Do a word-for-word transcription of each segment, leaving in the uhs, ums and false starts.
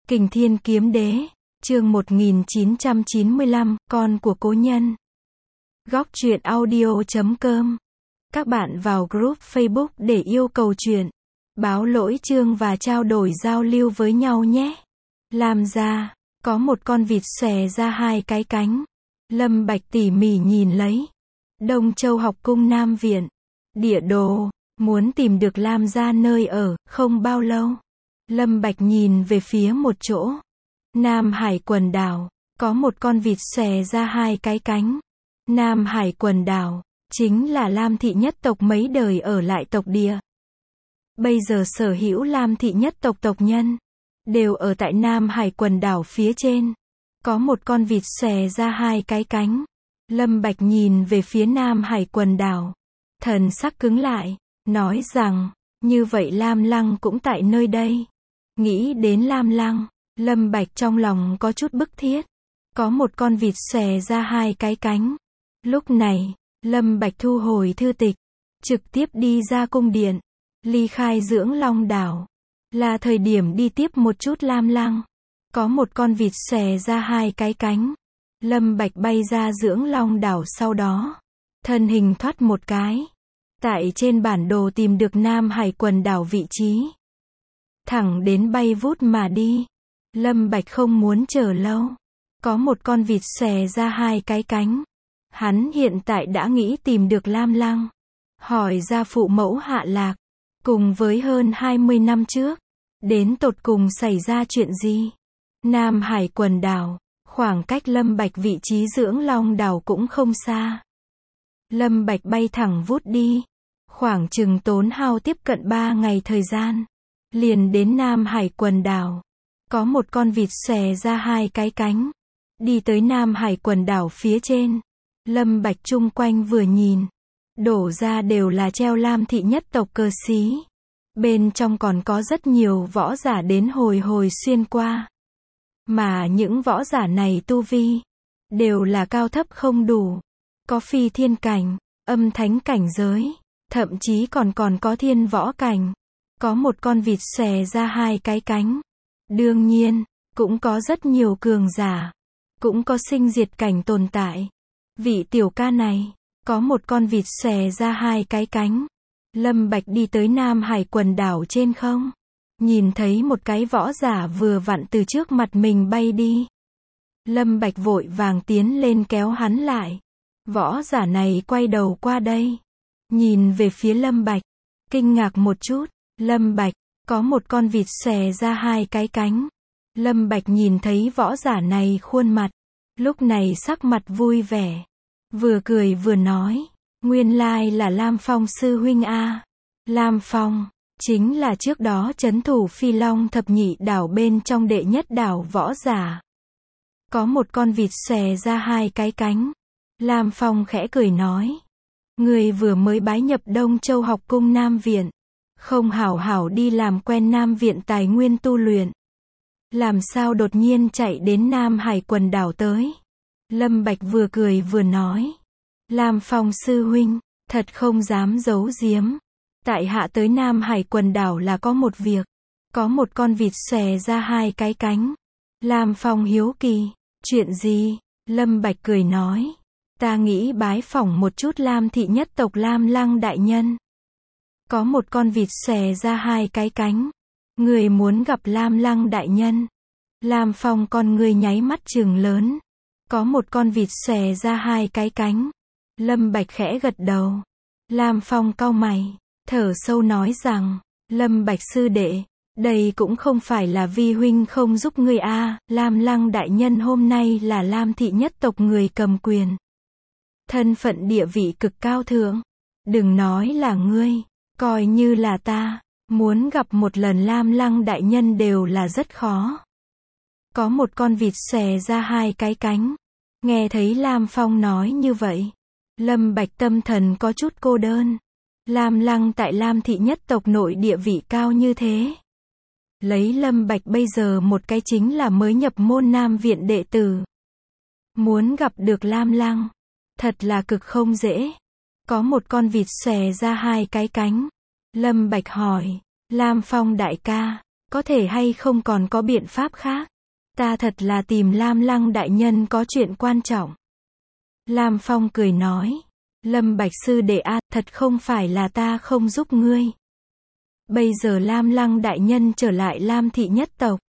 Kình Thiên Kiếm Đế, chương một nghìn chín trăm chín mươi lăm, con của cố nhân. Góc truyện audio chấm com. Các bạn vào group Facebook để yêu cầu truyện, báo lỗi chương và trao đổi giao lưu với nhau nhé. Làm ra, có một con vịt xòe ra hai cái cánh. Lâm Bạch tỉ mỉ nhìn lấy. Đông Châu học cung Nam Viện. Địa đồ, muốn tìm được Lam gia nơi ở, không bao lâu. Lâm Bạch nhìn về phía một chỗ. Nam Hải quần đảo, có một con vịt xòe ra hai cái cánh. Nam Hải quần đảo, chính là Lam thị nhất tộc mấy đời ở lại tộc địa. Bây giờ sở hữu Lam thị nhất tộc tộc nhân, đều ở tại Nam Hải quần đảo phía trên. Có một con vịt xòe ra hai cái cánh. Lâm Bạch nhìn về phía Nam Hải quần đảo. Thần sắc cứng lại, nói rằng, như vậy Lam Lăng cũng tại nơi đây. Nghĩ đến Lam Lăng, Lâm Bạch trong lòng có chút bức thiết. Có một con vịt xòe ra hai cái cánh. Lúc này, Lâm Bạch thu hồi thư tịch, trực tiếp đi ra cung điện, ly khai Dưỡng Long đảo. Là thời điểm đi tiếp một chút Lam Lăng. Có một con vịt xòe ra hai cái cánh. Lâm Bạch bay ra Dưỡng Long đảo, sau đó thân hình thoát một cái, tại trên bản đồ tìm được Nam Hải quần đảo vị trí. Thẳng đến bay vút mà đi. Lâm Bạch không muốn chờ lâu. Có một con vịt xòe ra hai cái cánh. Hắn hiện tại đã nghĩ tìm được Lam Lăng. Hỏi ra phụ mẫu Hạ Lạc. Cùng với hơn hai mươi năm trước, đến tột cùng xảy ra chuyện gì? Nam Hải quần đảo, khoảng cách Lâm Bạch vị trí Dưỡng Long đảo cũng không xa. Lâm Bạch bay thẳng vút đi. Khoảng chừng tốn hao tiếp cận ba ngày thời gian. Liền đến Nam Hải quần đảo. Có một con vịt xòe ra hai cái cánh. Đi tới Nam Hải quần đảo phía trên. Lâm Bạch chung quanh vừa nhìn. Đổ ra đều là treo Lam thị nhất tộc cờ xí. Bên trong còn có rất nhiều võ giả đến hồi hồi xuyên qua. Mà những võ giả này tu vi, đều là cao thấp không đủ. Có phi thiên cảnh, âm thánh cảnh giới. Thậm chí còn còn có thiên võ cảnh. Có một con vịt xòe ra hai cái cánh. Đương nhiên, cũng có rất nhiều cường giả. Cũng có sinh diệt cảnh tồn tại. Vị tiểu ca này, có một con vịt xòe ra hai cái cánh. Lâm Bạch đi tới Nam Hải quần đảo trên không. Nhìn thấy một cái võ giả vừa vặn từ trước mặt mình bay đi. Lâm Bạch vội vàng tiến lên kéo hắn lại. Võ giả này quay đầu qua đây. Nhìn về phía Lâm Bạch. Kinh ngạc một chút. Lâm Bạch, có một con vịt xòe ra hai cái cánh. Lâm Bạch nhìn thấy võ giả này khuôn mặt. Lúc này sắc mặt vui vẻ. Vừa cười vừa nói. Nguyên lai là Lam Phong sư huynh a. Lam Phong, chính là trước đó trấn thủ Phi Long thập nhị đảo bên trong đệ nhất đảo võ giả. Có một con vịt xòe ra hai cái cánh. Lam Phong khẽ cười nói. Người vừa mới bái nhập Đông Châu học cung Nam Viện. Không hảo hảo đi làm quen Nam Viện tài nguyên tu luyện. Làm sao đột nhiên chạy đến Nam Hải quần đảo tới. Lâm Bạch vừa cười vừa nói. Lam Phong sư huynh, thật không dám giấu giếm. Tại hạ tới Nam Hải quần đảo là có một việc. Có một con vịt xòe ra hai cái cánh. Lam Phong hiếu kỳ. Chuyện gì? Lâm Bạch cười nói. Ta nghĩ bái phỏng một chút Lam thị nhất tộc Lam Lăng đại nhân. Có một con vịt xòe ra hai cái cánh. Người muốn gặp Lam Lăng đại nhân. Lam Phong con người nháy mắt trừng lớn. Có một con vịt xòe ra hai cái cánh. Lâm Bạch khẽ gật đầu. Lam Phong cau mày, thở sâu nói rằng, Lâm Bạch sư đệ, đây cũng không phải là vi huynh không giúp ngươi a, à, Lam Lăng đại nhân hôm nay là Lam thị nhất tộc người cầm quyền. Thân phận địa vị cực cao thượng. Đừng nói là ngươi, coi như là ta, muốn gặp một lần Lam Lăng đại nhân đều là rất khó. Có một con vịt xòe ra hai cái cánh. Nghe thấy Lam Phong nói như vậy, Lâm Bạch tâm thần có chút cô đơn. Lam Lăng tại Lam thị nhất tộc nội địa vị cao như thế. Lấy Lâm Bạch bây giờ một cái chính là mới nhập môn Nam Viện đệ tử. Muốn gặp được Lam Lăng, thật là cực không dễ. Có một con vịt xòe ra hai cái cánh. Lâm Bạch hỏi, Lam Phong đại ca, Có thể hay không còn có biện pháp khác? Ta thật là tìm Lam Lăng đại nhân có chuyện quan trọng. Lam Phong cười nói. Lâm Bạch sư đệ a, thật không phải là ta không giúp ngươi. Bây giờ Lam Lăng đại nhân trở lại Lam thị nhất tộc.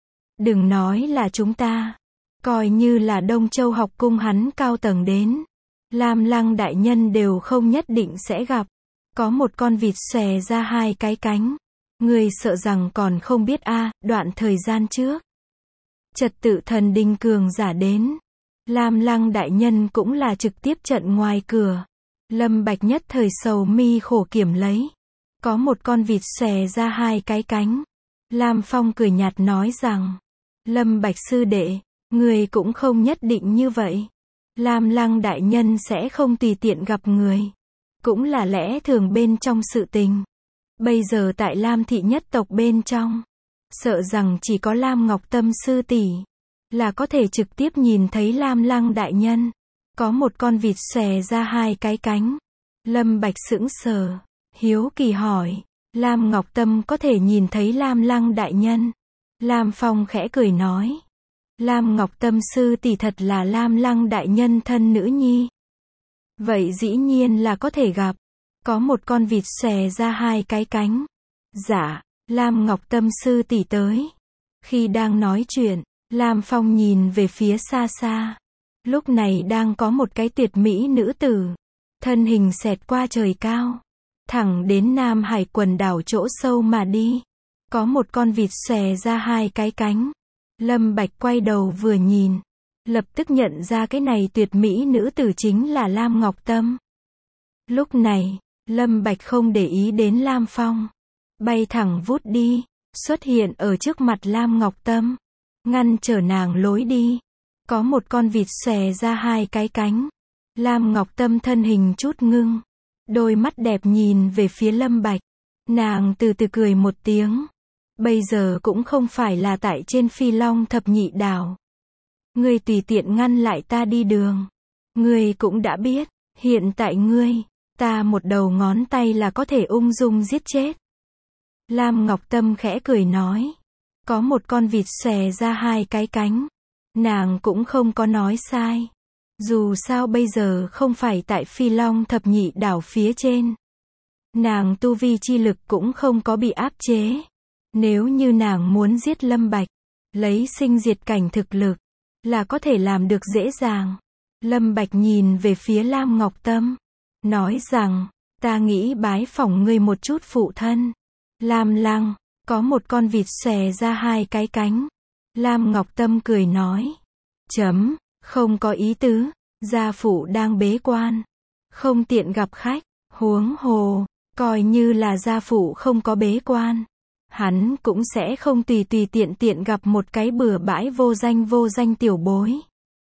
Đừng nói là chúng ta. Coi như là Đông Châu học cung hắn cao tầng đến. Lam Lăng đại nhân đều không nhất định sẽ gặp. Có một con vịt xòe ra hai cái cánh. Ngươi sợ rằng còn không biết a, à, đoạn thời gian trước. Trật tự thần đình cường giả đến. Lam Lăng đại nhân cũng là trực tiếp trận ngoài cửa. Lâm Bạch nhất thời sầu mi khổ kiểm lấy. Có một con vịt xòe ra hai cái cánh. Lam Phong cười nhạt nói rằng. Lâm Bạch sư đệ, người cũng không nhất định như vậy. Lam Lăng đại nhân sẽ không tùy tiện gặp người. Cũng là lẽ thường bên trong sự tình. Bây giờ tại Lam thị nhất tộc bên trong. Sợ rằng chỉ có Lam Ngọc Tâm sư tỷ là có thể trực tiếp nhìn thấy Lam Lăng đại nhân. Có một con vịt xòe ra hai cái cánh. Lâm Bạch sững sờ, hiếu kỳ hỏi. Lam Ngọc Tâm có thể nhìn thấy Lam Lăng đại nhân. Lam Phong khẽ cười nói. Lam Ngọc Tâm sư tỷ thật là Lam Lăng đại nhân thân nữ nhi. Vậy dĩ nhiên là có thể gặp. Có một con vịt xòe ra hai cái cánh. Dạ, Lam Ngọc Tâm sư tỷ tới. Khi đang nói chuyện, Lam Phong nhìn về phía xa xa. Lúc này đang có một cái tuyệt mỹ nữ tử. Thân hình xẹt qua trời cao. Thẳng đến Nam Hải quần đảo chỗ sâu mà đi. Có một con vịt xòe ra hai cái cánh. Lâm Bạch quay đầu vừa nhìn. Lập tức nhận ra cái này tuyệt mỹ nữ tử chính là Lam Ngọc Tâm. Lúc này, Lâm Bạch không để ý đến Lam Phong. Bay thẳng vút đi. Xuất hiện ở trước mặt Lam Ngọc Tâm. Ngăn trở nàng lối đi. Có một con vịt xòe ra hai cái cánh. Lam Ngọc Tâm thân hình chút ngưng. Đôi mắt đẹp nhìn về phía Lâm Bạch. Nàng từ từ cười một tiếng. Bây giờ cũng không phải là tại trên Phi Long thập nhị đảo. Ngươi tùy tiện ngăn lại ta đi đường. Ngươi cũng đã biết, hiện tại ngươi, ta một đầu ngón tay là có thể ung dung giết chết. Lam Ngọc Tâm khẽ cười nói. Có một con vịt xòe ra hai cái cánh. Nàng cũng không có nói sai. Dù sao bây giờ không phải tại Phi Long thập nhị đảo phía trên. Nàng tu vi chi lực cũng không có bị áp chế. Nếu như nàng muốn giết Lâm Bạch, lấy sinh diệt cảnh thực lực, là có thể làm được dễ dàng. Lâm Bạch nhìn về phía Lam Ngọc Tâm. Nói rằng, ta nghĩ bái phỏng ngươi một chút phụ thân. Lam Lăng, có một con vịt xòe ra hai cái cánh. Lam Ngọc Tâm cười nói. Chấm, không có ý tứ. Gia phụ đang bế quan. Không tiện gặp khách. Huống hồ, coi như là gia phụ không có bế quan. Hắn cũng sẽ không tùy tùy tiện tiện gặp một cái bừa bãi vô danh vô danh tiểu bối.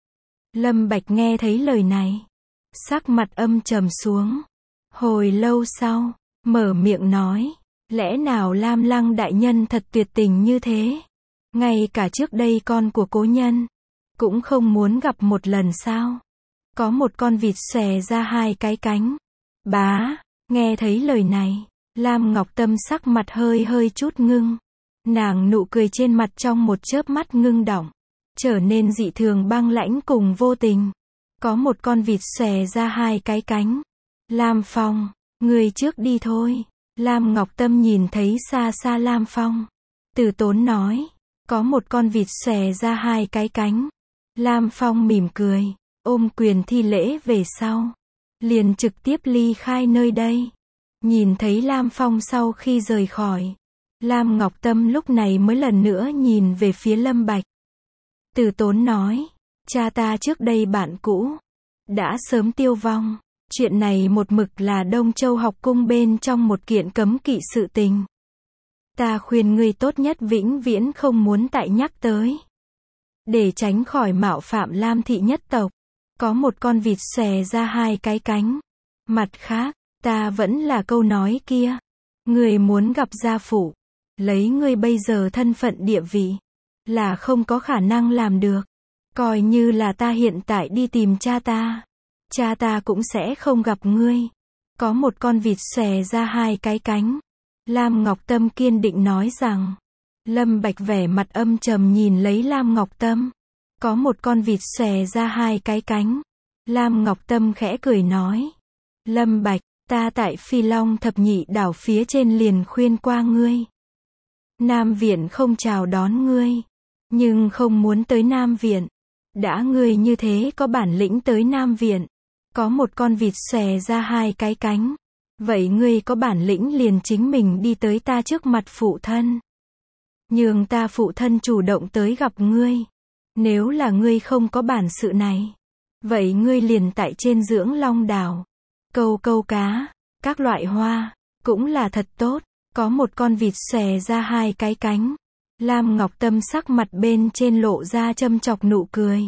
Lâm Bạch nghe thấy lời này. Sắc mặt âm trầm xuống. Hồi lâu sau, mở miệng nói. Lẽ nào Lam Lăng đại nhân thật tuyệt tình như thế? Ngay cả trước đây con của cố nhân, cũng không muốn gặp một lần sao? Có một con vịt xòe ra hai cái cánh. Bá, nghe thấy lời này. Lam Ngọc Tâm sắc mặt hơi hơi chút ngưng. Nàng nụ cười trên mặt trong một chớp mắt ngưng đọng, trở nên dị thường băng lãnh cùng vô tình. Có một con vịt xòe ra hai cái cánh. Lam Phong, người trước đi thôi. Lam Ngọc Tâm nhìn thấy xa xa Lam Phong. Từ tốn nói. Có một con vịt xòe ra hai cái cánh. Lam Phong mỉm cười. Ôm quyền thi lễ về sau. Liền trực tiếp ly khai nơi đây. Nhìn thấy Lam Phong sau khi rời khỏi. Lam Ngọc Tâm lúc này mới lần nữa nhìn về phía Lâm Bạch. Từ tốn nói. Cha ta trước đây bạn cũ. Đã sớm tiêu vong. Chuyện này một mực là Đông Châu học cung bên trong một kiện cấm kỵ sự tình. Ta khuyên ngươi tốt nhất vĩnh viễn không muốn tại nhắc tới. Để tránh khỏi mạo phạm Lam thị nhất tộc. Có một con vịt xòe ra hai cái cánh. Mặt khác, ta vẫn là câu nói kia. Ngươi muốn gặp gia phụ. Lấy ngươi bây giờ thân phận địa vị. Là không có khả năng làm được. Coi như là ta hiện tại đi tìm cha ta. Cha ta cũng sẽ không gặp ngươi. Có một con vịt xòe ra hai cái cánh. Lam Ngọc Tâm kiên định nói rằng. Lâm Bạch vẻ mặt âm trầm nhìn lấy Lam Ngọc Tâm. Có một con vịt xòe ra hai cái cánh. Lam Ngọc Tâm khẽ cười nói. Lâm Bạch, ta tại Phi Long thập nhị đảo phía trên liền khuyên qua ngươi. Nam Viện không chào đón ngươi. Nhưng không muốn tới Nam Viện. Đã ngươi như thế có bản lĩnh tới Nam Viện. Có một con vịt xòe ra hai cái cánh. Vậy ngươi có bản lĩnh liền chính mình đi tới ta trước mặt phụ thân. Nhường ta phụ thân chủ động tới gặp ngươi. Nếu là ngươi không có bản sự này. Vậy ngươi liền tại trên dưỡng long đảo. Câu câu cá, các loại hoa, cũng là thật tốt. Có một con vịt xòe ra hai cái cánh. Lam Ngọc Tâm sắc mặt bên trên lộ ra châm chọc nụ cười.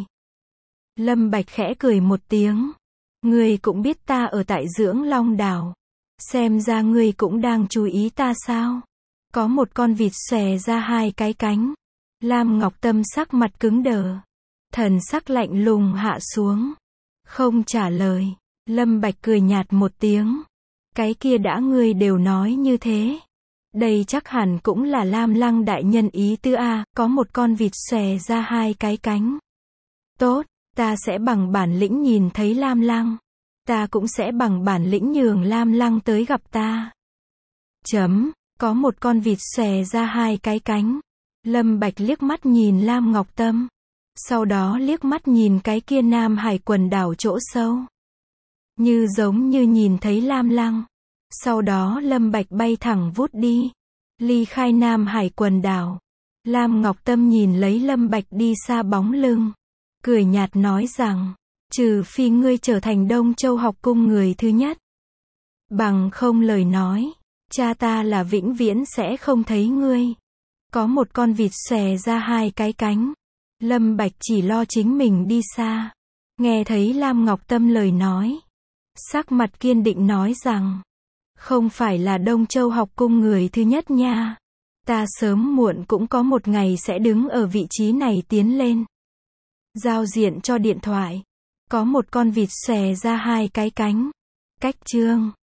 Lâm Bạch khẽ cười một tiếng. Ngươi cũng biết ta ở tại dưỡng long đảo. Xem ra ngươi cũng đang chú ý ta sao? Có một con vịt xòe ra hai cái cánh. Lam Ngọc Tâm sắc mặt cứng đờ. Thần sắc lạnh lùng hạ xuống. Không trả lời. Lâm Bạch cười nhạt một tiếng. Cái kia đã ngươi đều nói như thế. Đây chắc hẳn cũng là Lam Lăng đại nhân ý tứ a, có một con vịt xòe ra hai cái cánh. Tốt, ta sẽ bằng bản lĩnh nhìn thấy Lam Lăng. Ta cũng sẽ bằng bản lĩnh nhường Lam Lăng tới gặp ta. Chấm, có một con vịt xòe ra hai cái cánh. Lâm Bạch liếc mắt nhìn Lam Ngọc Tâm. Sau đó liếc mắt nhìn cái kia Nam Hải quần đảo chỗ sâu. Như giống như nhìn thấy Lam Lăng. Sau đó Lâm Bạch bay thẳng vút đi. Ly khai Nam Hải quần đảo. Lam Ngọc Tâm nhìn lấy Lâm Bạch đi xa bóng lưng. Cười nhạt nói rằng. Trừ phi ngươi trở thành Đông Châu học cung người thứ nhất. Bằng không lời nói. Cha ta là vĩnh viễn sẽ không thấy ngươi. Có một con vịt xòe ra hai cái cánh. Lâm Bạch chỉ lo chính mình đi xa. Nghe thấy Lam Ngọc Tâm lời nói. Sắc mặt kiên định nói rằng. Không phải là Đông Châu học cung người thứ nhất nha. Ta sớm muộn cũng có một ngày sẽ đứng ở vị trí này tiến lên. Giao diện cho điện thoại. Có một con vịt xòe ra hai cái cánh. Cách chương